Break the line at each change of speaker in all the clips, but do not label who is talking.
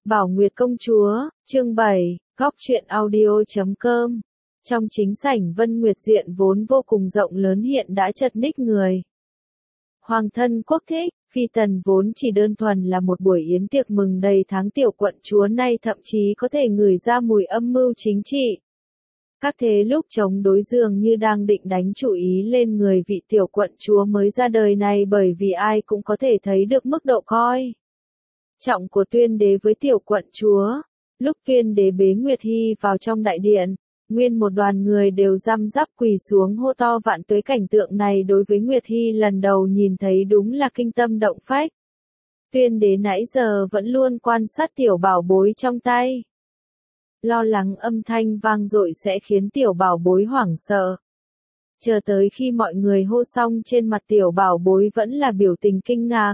Bảo Nguyệt công chúa, chương 7, góc truyện audio.com. Trong chính sảnh Vân Nguyệt diện vốn vô cùng rộng lớn hiện đã chật ních người. Hoàng thân quốc thích, phi tần vốn chỉ đơn thuần là một buổi yến tiệc mừng đầy tháng tiểu quận chúa nay thậm chí có thể ngửi ra mùi âm mưu chính trị. Các thế lúc chống đối dường như đang định đánh chủ ý lên người vị tiểu quận chúa mới ra đời này, bởi vì ai cũng có thể thấy được mức độ coi trọng của Tuyên đế với tiểu quận chúa. Lúc Tuyên đế bế Nguyệt Hy vào trong đại điện, nguyên một đoàn người đều răm rắp quỳ xuống hô to vạn tuế. Cảnh tượng này đối với Nguyệt Hy lần đầu nhìn thấy đúng là kinh tâm động phách. Tuyên đế nãy giờ vẫn luôn quan sát tiểu bảo bối trong tay, lo lắng âm thanh vang dội sẽ khiến tiểu bảo bối hoảng sợ. Chờ tới khi mọi người hô xong, trên mặt tiểu bảo bối vẫn là biểu tình kinh ngạc,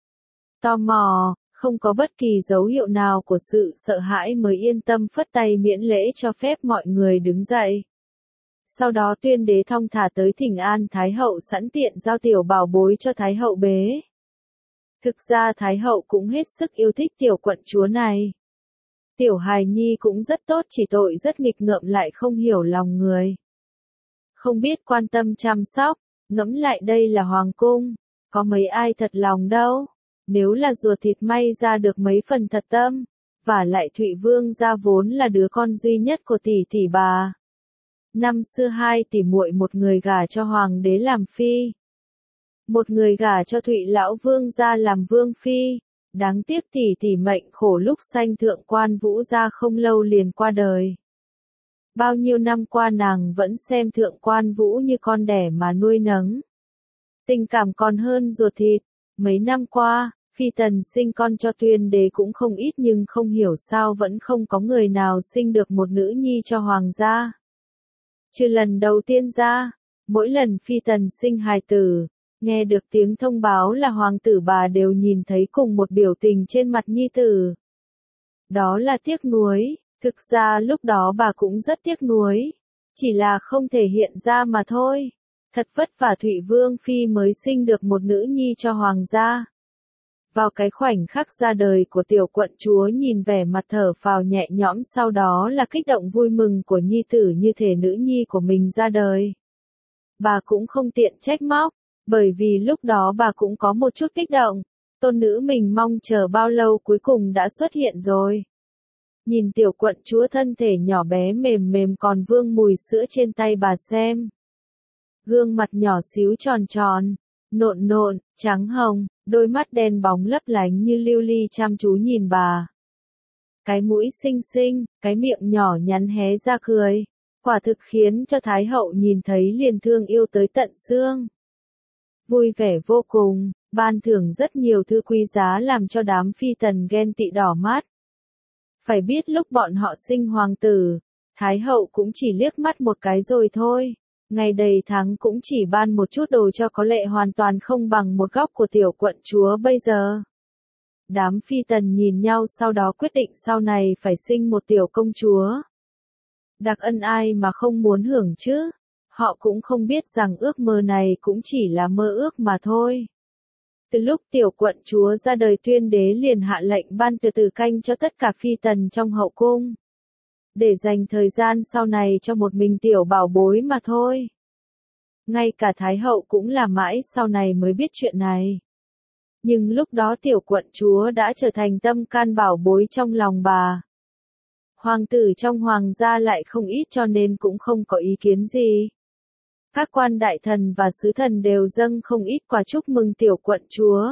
tò mò, không có bất kỳ dấu hiệu nào của sự sợ hãi, mới yên tâm phất tay miễn lễ cho phép mọi người đứng dậy. Sau đó Tuyên đế thong thả tới thỉnh an Thái hậu, sẵn tiện giao tiểu bảo bối cho Thái hậu bế. Thực ra Thái hậu cũng hết sức yêu thích tiểu quận chúa này. Tiểu hài nhi cũng rất tốt, chỉ tội rất nghịch ngợm lại không hiểu lòng người, không biết quan tâm chăm sóc. Ngẫm lại đây là hoàng cung, có mấy ai thật lòng đâu. Nếu là ruột thịt may ra được mấy phần thật tâm. Và lại Thụy Vương gia vốn là đứa con duy nhất của tỷ tỷ bà. Năm xưa hai tỷ muội, một người gả cho hoàng đế làm phi, một người gả cho Thụy lão vương gia làm vương phi. Đáng tiếc tỷ tỷ mệnh khổ, lúc sanh thượng quan Vũ gia không lâu liền qua đời. Bao nhiêu năm qua nàng vẫn xem thượng quan Vũ như con đẻ mà nuôi nấng, tình cảm còn hơn ruột thịt. Mấy năm qua, phi tần sinh con cho Tuyên đế cũng không ít, nhưng không hiểu sao vẫn không có người nào sinh được một nữ nhi cho hoàng gia. Trừ lần đầu tiên ra, mỗi lần phi tần sinh hài tử, nghe được tiếng thông báo là hoàng tử, bà đều nhìn thấy cùng một biểu tình trên mặt nhi tử. Đó là tiếc nuối. Thực ra lúc đó bà cũng rất tiếc nuối, chỉ là không thể hiện ra mà thôi. Thật vất vả Thụy Vương phi mới sinh được một nữ nhi cho hoàng gia. Vào cái khoảnh khắc ra đời của tiểu quận chúa, nhìn vẻ mặt thở phào nhẹ nhõm, sau đó là kích động vui mừng của nhi tử như thể nữ nhi của mình ra đời. Bà cũng không tiện trách móc, bởi vì lúc đó bà cũng có một chút kích động. Tôn nữ mình mong chờ bao lâu cuối cùng đã xuất hiện rồi. Nhìn tiểu quận chúa thân thể nhỏ bé mềm mềm còn vương mùi sữa trên tay bà xem. Gương mặt nhỏ xíu tròn tròn, nộn nộn, trắng hồng, đôi mắt đen bóng lấp lánh như lưu ly chăm chú nhìn bà. Cái mũi xinh xinh, cái miệng nhỏ nhắn hé ra cười, quả thực khiến cho Thái hậu nhìn thấy liền thương yêu tới tận xương. Vui vẻ vô cùng, ban thưởng rất nhiều thứ quý giá làm cho đám phi tần ghen tị đỏ mắt. Phải biết lúc bọn họ sinh hoàng tử, Thái hậu cũng chỉ liếc mắt một cái rồi thôi. Ngày đầy tháng cũng chỉ ban một chút đồ cho có lệ, hoàn toàn không bằng một góc của tiểu quận chúa bây giờ. Đám phi tần nhìn nhau, sau đó quyết định sau này phải sinh một tiểu công chúa. Đặc ân ai mà không muốn hưởng chứ. Họ cũng không biết rằng ước mơ này cũng chỉ là mơ ước mà thôi. Từ lúc tiểu quận chúa ra đời, Tuyên đế liền hạ lệnh ban từ từ canh cho tất cả phi tần trong hậu cung, để dành thời gian sau này cho một mình tiểu bảo bối mà thôi. Ngay cả Thái hậu cũng là mãi sau này mới biết chuyện này. Nhưng lúc đó tiểu quận chúa đã trở thành tâm can bảo bối trong lòng bà. Hoàng tử trong hoàng gia lại không ít, cho nên cũng không có ý kiến gì. Các quan đại thần và sứ thần đều dâng không ít quà chúc mừng tiểu quận chúa.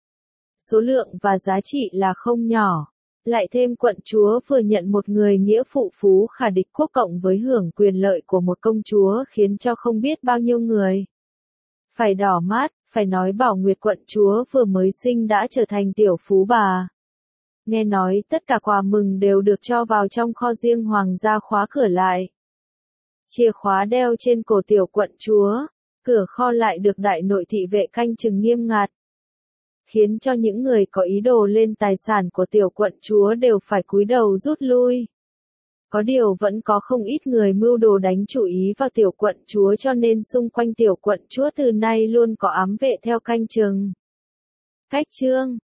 Số lượng và giá trị là không nhỏ. Lại thêm quận chúa vừa nhận một người nghĩa phụ phú khả địch quốc, cộng với hưởng quyền lợi của một công chúa, khiến cho không biết bao nhiêu người phải đỏ mắt. Phải nói Bảo Nguyệt quận chúa vừa mới sinh đã trở thành tiểu phú bà. Nghe nói tất cả quà mừng đều được cho vào trong kho riêng hoàng gia, khóa cửa lại. Chìa khóa đeo trên cổ tiểu quận chúa, cửa kho lại được đại nội thị vệ canh chừng nghiêm ngặt, khiến cho những người có ý đồ lên tài sản của tiểu quận chúa đều phải cúi đầu rút lui. Có điều vẫn có không ít người mưu đồ đánh chủ ý vào tiểu quận chúa, cho nên xung quanh tiểu quận chúa từ nay luôn có ám vệ theo canh chừng. Cách chương